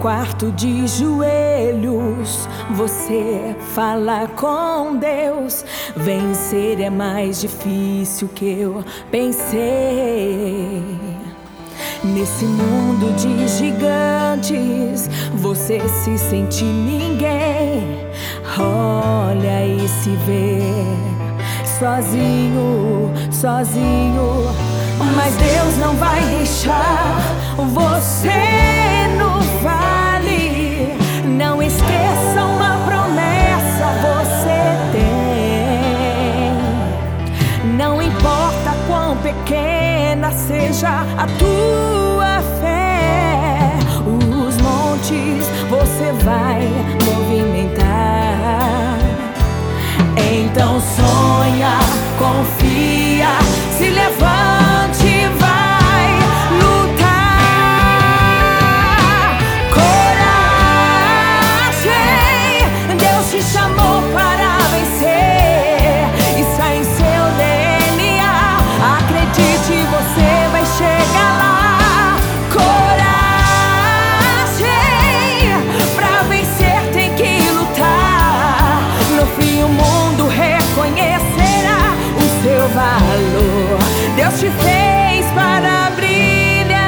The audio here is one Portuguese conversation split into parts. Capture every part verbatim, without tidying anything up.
quarto de joelhos, você fala com Deus. Vencer é mais difícil que eu pensei. Nesse mundo de gigantes, você se sente ninguém. Olha e se vê sozinho, sozinho. Mas Deus não vai deixar você no vale. Não esqueça uma promessa você tem. Não importa quão pequena seja a tua fé, os montes você vai movimentar. Então sonha, confia, se levante e vai lutar. Coragem, Deus te chamou para vencer. Isso é em seu D N A. Acredite, você vai chegar lá. Coragem, pra vencer tem que lutar. No fim o mundo reconhecerá o seu valor. Deus te fez para brilhar.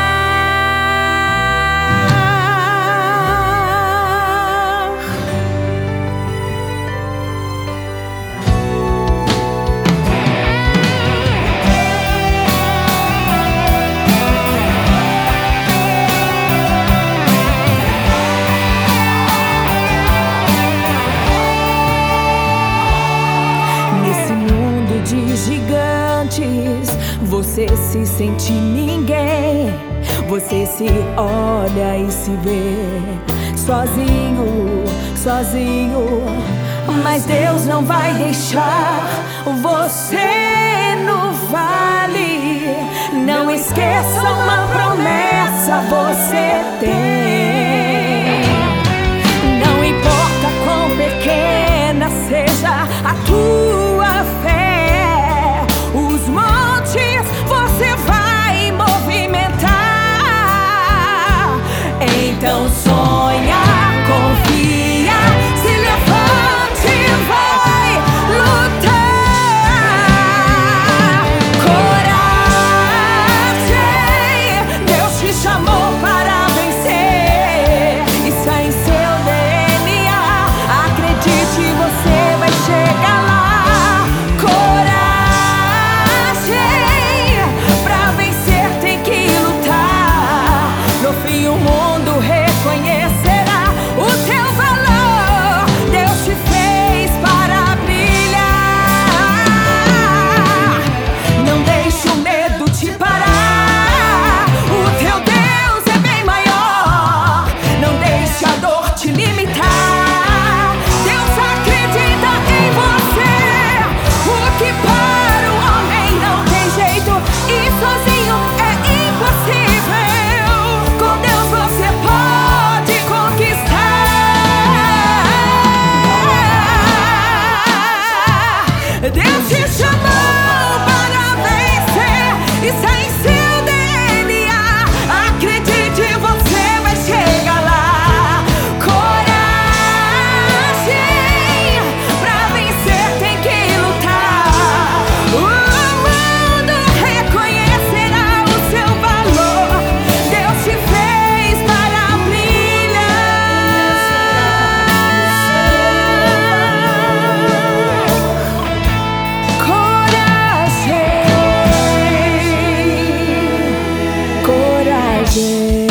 Nesse mundo de gigantes, você se sente ninguém. Você se olha e se vê sozinho, sozinho. Mas Deus não vai deixar você no vale. Não esqueça uma promessa você tem. Não importa quão pequena seja a tua fé, os montes você vai movimentar. Então sonha, confia, se levante e vai lutar. Coragem, Deus te chamou para vencer. Isso é em seu D N A. Acredite, você vai chegar lá. O mundo reconhecerá o teu valor. Deus te fez para brilhar. Não deixe o medo te parar. O teu Deus é bem maior. Não deixe a dor te limitar. Deus acredita em você. O que para o homem não tem jeito e sozinho é impossível. Deus te chamou para vencer. Isso é em seu D N A. Acredite, você vai chegar lá. Coragem, pra vencer tem que lutar. O mundo reconhecerá o seu valor. Deus te fez para brilhar. Coragem.